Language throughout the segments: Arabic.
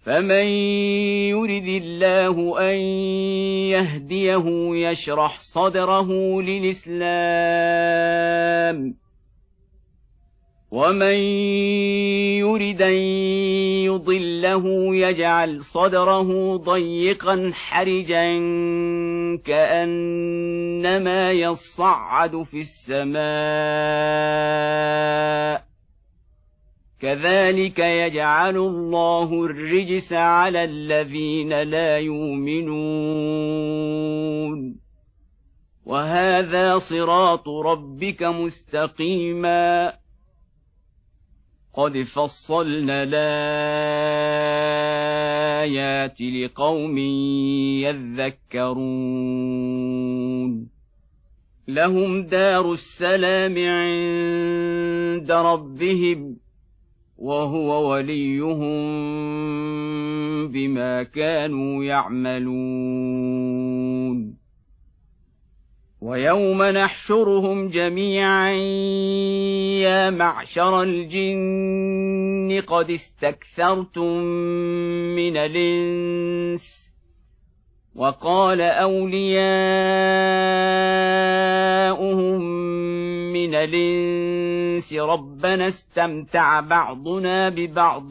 فمن يرد الله أن يهديه يشرح صدره للإسلام، ومن يرد أن يضله يجعل صدره ضيقا حرجا كأنما يصعد في السماء، كذلك يجعل الله الرجس على الذين لا يؤمنون. وهذا صراط ربك مستقيما، قد فصلنا الآيات لقوم يذكرون. لهم دار السلام عند ربهم، وهو وليهم بما كانوا يعملون. ويوم نحشرهم جميعا يا معشر الجن قد استكثرتم من الإنس، وقال أولياؤهم من الإنس ربنا استمتع بعضنا ببعض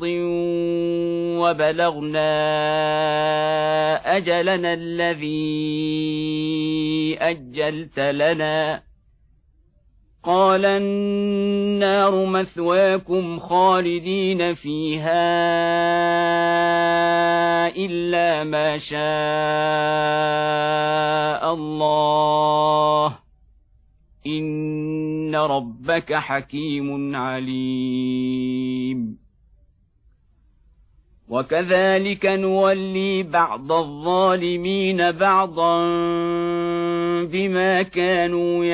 وبلغنا أجلنا الذي أجلت لنا، قال النار مثواكم خالدين فيها إلا ما شاء الله، إن ربك حكيم عليم. وكذلك نولي بعض الظالمين بعضا بما كانوا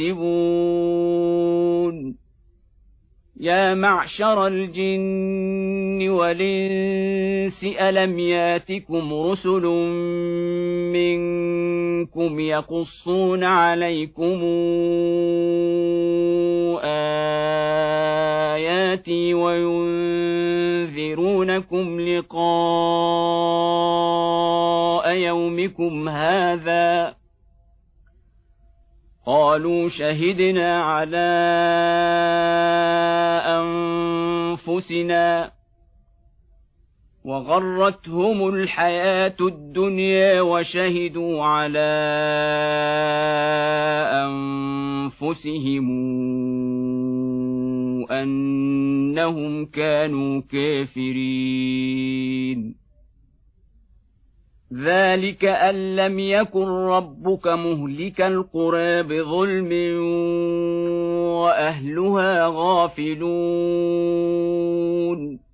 يكسبون. يا معشر الجن والإنس ألم ياتكم رسل منكم يقصون عليكم آياتي وينذرونكم لقاء يومكم هذا؟ قالوا شهدنا على أنفسنا وغرتهم الحياة الدنيا وشهدوا على أنفسهم أنهم كانوا كافرين. ذلك أن لم يكن ربك مهلك القرى بظلم وأهلها غافلون.